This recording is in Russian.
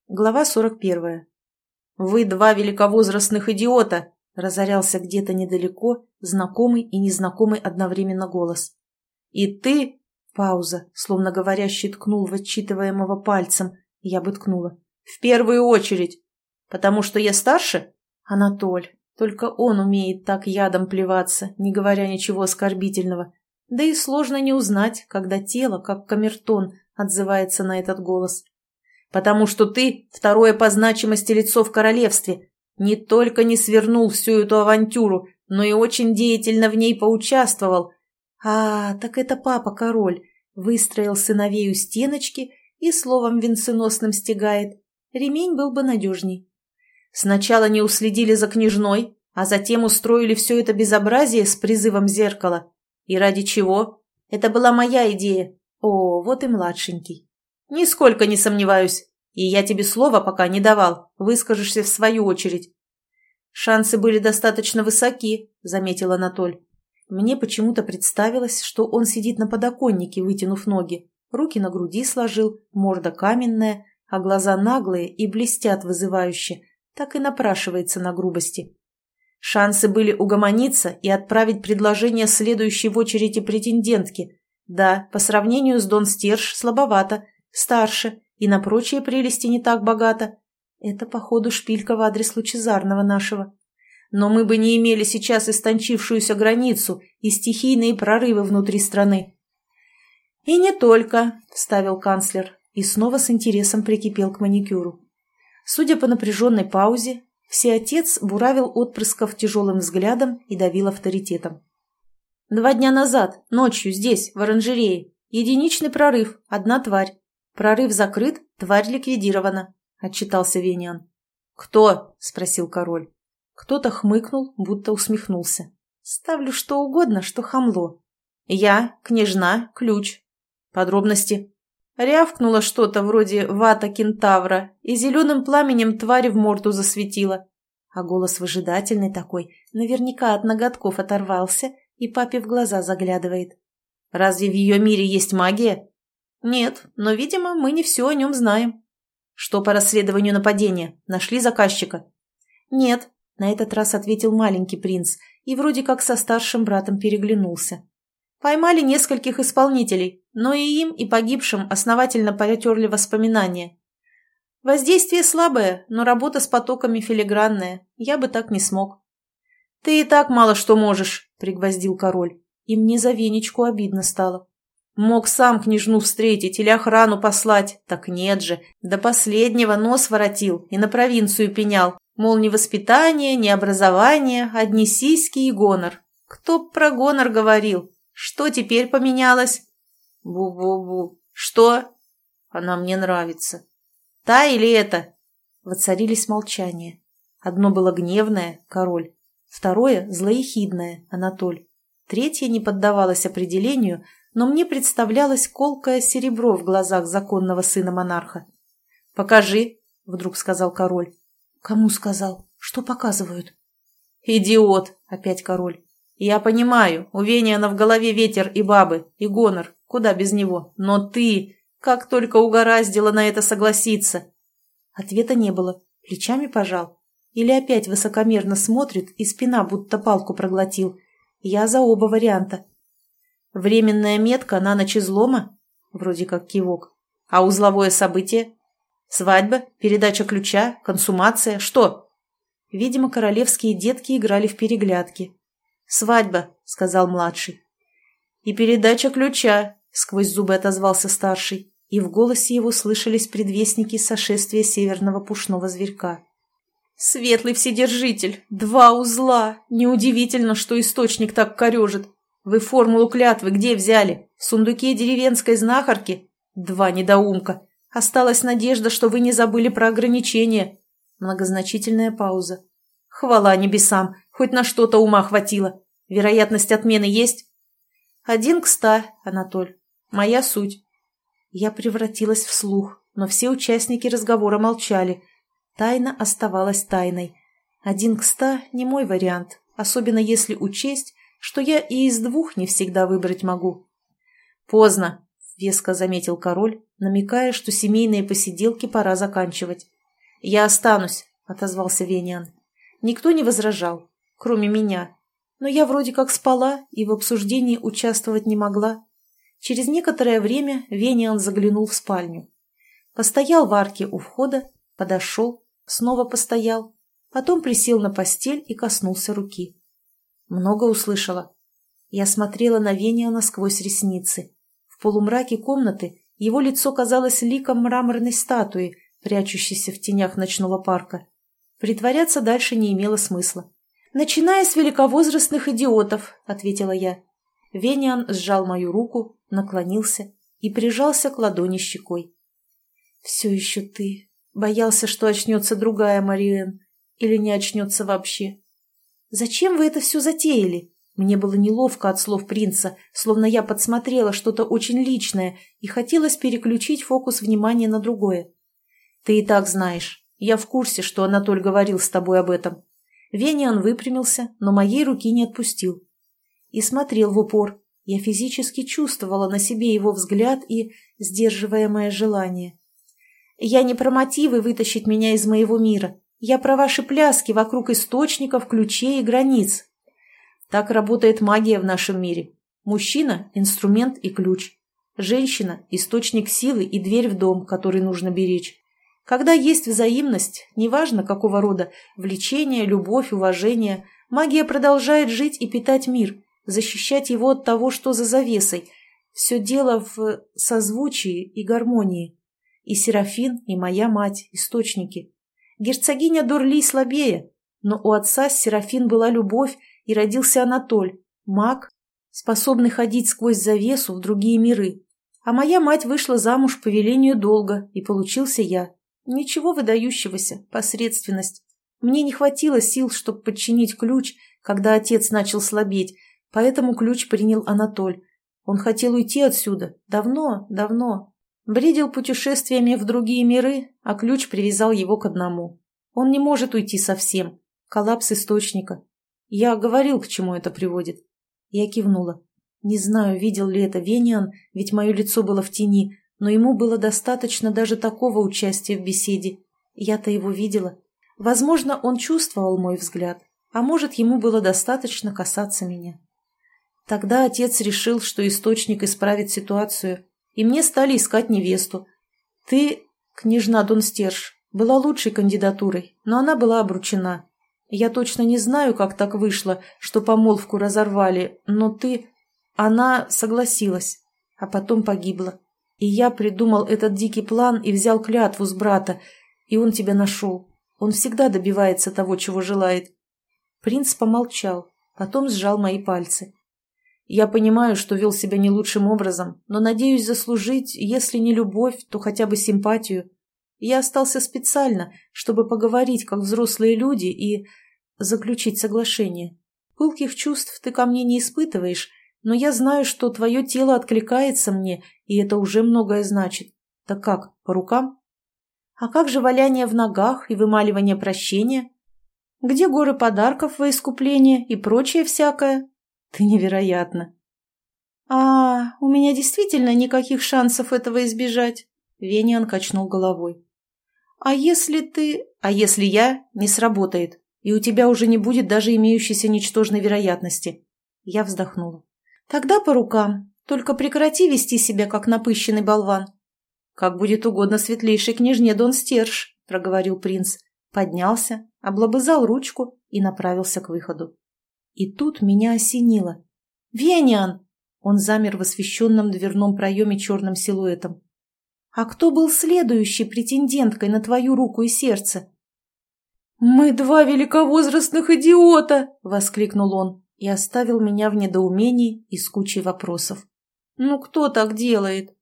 Глава 41. «Вы два великовозрастных идиота!» – разорялся где-то недалеко знакомый и незнакомый одновременно голос. «И ты...» – пауза, словно говорящий ткнул в отчитываемого пальцем. Я бы ткнула. «В первую очередь! Потому что я старше?» «Анатоль, только он умеет так ядом плеваться, не говоря ничего оскорбительного. Да и сложно не узнать, когда тело, как камертон, отзывается на этот голос. Потому что ты второе по значимости лицо в королевстве. Не только не свернул всю эту авантюру, но и очень деятельно в ней поучаствовал. Так это папа-король. Выстроил сыновей у стеночки и словом венценосным стягает. Ремень был бы надежней. Сначала не уследили за княжной, а затем устроили все это безобразие с призывом зеркала. И ради чего? Это была моя идея. О, вот и младшенький. «Нисколько не сомневаюсь. И я тебе слова пока не давал. Выскажешься в свою очередь». «Шансы были достаточно высоки», — заметил Анатоль. Мне почему-то представилось, что он сидит на подоконнике, вытянув ноги, руки на груди сложил, морда каменная, а глаза наглые и блестят вызывающе. Так и напрашивается на грубости. Шансы были угомониться и отправить предложение следующей в очереди претендентке. Да, по сравнению с Дон Стерж слабовато, старше и на прочие прелести не так богато. Это, походу, шпилька в адрес Лучезарного нашего. Но мы бы не имели сейчас истончившуюся границу и стихийные прорывы внутри страны. «И не только», — вставил канцлер, и снова с интересом прикипел к маникюру. Судя по напряженной паузе, всеотец буравил отпрысков тяжелым взглядом и давил авторитетом. 2 дня назад, ночью, здесь, в оранжерее, единичный прорыв, одна тварь. Прорыв закрыт, тварь ликвидирована», — отчитался Вениан. «Кто?» — спросил король. Кто-то хмыкнул, будто усмехнулся. «Ставлю что угодно, что хамло. Я, княжна, ключ. Подробности». Рявкнуло что-то вроде вата кентавра и зеленым пламенем тварь в морду засветила. А голос выжидательный такой, наверняка от ноготков оторвался и папе в глаза заглядывает. «Разве в ее мире есть магия?» «Нет, но, видимо, мы не все о нем знаем». «Что по расследованию нападения? Нашли заказчика?» «Нет», — на этот раз ответил маленький принц и вроде как со старшим братом переглянулся. «Поймали нескольких исполнителей, но и им, и погибшим основательно потерли воспоминания. Воздействие слабое, но работа с потоками филигранная. Я бы так не смог». «Ты и так мало что можешь», — пригвоздил король. И мне за Венечку обидно стало. «Мог сам княжну встретить или охрану послать. Так нет же. До последнего нос воротил и на провинцию пенял. Мол, ни воспитание, ни образование, одни сиськи и гонор. Кто б про гонор говорил? Что теперь поменялось?» «Бу-бу-бу. Что?» «Она мне нравится». «Та или это?» Воцарились молчания. Одно было гневное, король. Второе – злоехидное, Анатоль. Третье не поддавалось определению, но мне представлялось колкое серебро в глазах законного сына монарха. «Покажи», – вдруг сказал король. «Кому сказал? Что показывают?» «Идиот», – опять король. «Я понимаю, у Вениана в голове ветер и бабы, и гонор, куда без него. Но ты, как только угораздило на это согласиться». Ответа не было, плечами пожал. Или опять высокомерно смотрит, и спина будто палку проглотил. Я за оба варианта. «Временная метка на ночь излома?» Вроде как кивок. «А узловое событие? Свадьба? Передача ключа? Консумация? Что?» Видимо, королевские детки играли в переглядки. «Свадьба», — сказал младший. «И передача ключа», — сквозь зубы отозвался старший, и в голосе его слышались предвестники сошествия северного пушного зверька. «Светлый вседержитель! 2 узла! Неудивительно, что источник так корежит. Вы формулу клятвы где взяли? В сундуке деревенской знахарки? 2 недоумка! Осталась надежда, что вы не забыли про ограничения». Многозначительная пауза. «Хвала небесам! Хоть на что-то ума хватило. Вероятность отмены есть?» 1 к 100, Анатоль. Моя суть». Я превратилась в слух, но все участники разговора молчали. Тайна оставалась тайной. 1 к 100 не мой вариант, особенно если учесть, что я и из 2 не всегда выбрать могу. «Поздно», — веско заметил король, намекая, что семейные посиделки пора заканчивать. «Я останусь», — отозвался Вениан. Никто не возражал, кроме меня. Но я вроде как спала и в обсуждении участвовать не могла. Через некоторое время Вениан заглянул в спальню. Постоял в арке у входа, подошел, снова постоял, потом присел на постель и коснулся руки. Много услышала. Я смотрела на Вениана сквозь ресницы. В полумраке комнаты его лицо казалось ликом мраморной статуи, прячущейся в тенях ночного парка. Притворяться дальше не имело смысла. «Начиная с великовозрастных идиотов», — ответила я. Вениан сжал мою руку, наклонился и прижался к ладони щекой. «Все еще ты. Боялся, что очнется другая Мариэн. Или не очнется вообще. Зачем вы это все затеяли?» Мне было неловко от слов принца, словно я подсмотрела что-то очень личное и хотелось переключить фокус внимания на другое. «Ты и так знаешь. Я в курсе, что Анатоль говорил с тобой об этом». Вениан выпрямился, но моей руки не отпустил. И смотрел в упор. Я физически чувствовала на себе его взгляд и сдерживаемое желание. «Я не про мотивы вытащить меня из моего мира. Я про ваши пляски вокруг источников, ключей и границ». Так работает магия в нашем мире. Мужчина – инструмент и ключ. Женщина – источник силы и дверь в дом, который нужно беречь. Когда есть взаимность, неважно какого рода, влечение, любовь, уважение, магия продолжает жить и питать мир, защищать его от того, что за завесой. Все дело в созвучии и гармонии. И Серафин, и моя мать – источники. Герцогиня Дорли слабее, но у отца с Серафин была любовь, и родился Анатоль, маг, способный ходить сквозь завесу в другие миры. А моя мать вышла замуж по велению долга, и получился я. Ничего выдающегося, посредственность. Мне не хватило сил, чтобы подчинить ключ, когда отец начал слабеть, поэтому ключ принял Анатоль. Он хотел уйти отсюда, давно, давно. Бредил путешествиями в другие миры, а ключ привязал его к одному. Он не может уйти совсем. Коллапс источника. Я говорил, к чему это приводит. Я кивнула. Не знаю, видел ли это Вениан, ведь мое лицо было в тени, но ему было достаточно даже такого участия в беседе. Я-то его видела. Возможно, он чувствовал мой взгляд, а может, ему было достаточно касаться меня. Тогда отец решил, что источник исправит ситуацию, и мне стали искать невесту. Ты, княжна Донстерж, была лучшей кандидатурой, но она была обручена. Я точно не знаю, как так вышло, что помолвку разорвали, но ты... Она согласилась, а потом погибла. И я придумал этот дикий план и взял клятву с брата, и он тебя нашел. Он всегда добивается того, чего желает. Принц помолчал, потом сжал мои пальцы. Я понимаю, что вел себя не лучшим образом, но надеюсь заслужить, если не любовь, то хотя бы симпатию. Я остался специально, чтобы поговорить как взрослые люди и заключить соглашение. Пылких чувств ты ко мне не испытываешь, но я знаю, что твое тело откликается мне, и это уже многое значит. Так как, по рукам? А как же валяние в ногах и вымаливание прощения? Где горы подарков во искупление и прочее всякое? Ты невероятна. У меня действительно никаких шансов этого избежать? Вениан качнул головой. А если я, не сработает, и у тебя уже не будет даже имеющейся ничтожной вероятности? Я вздохнула. Тогда по рукам, только прекрати вести себя, как напыщенный болван. Как будет угодно светлейшей княжне Донстерж, проговорил принц, поднялся, облобызал ручку и направился к выходу. И тут меня осенило. «Вениан!» Он замер в освещенном дверном проеме черным силуэтом. «А кто был следующей претенденткой на твою руку и сердце?» «Мы два великовозрастных идиота!» — воскликнул он и оставил меня в недоумении и с кучей вопросов. «Ну кто так делает?»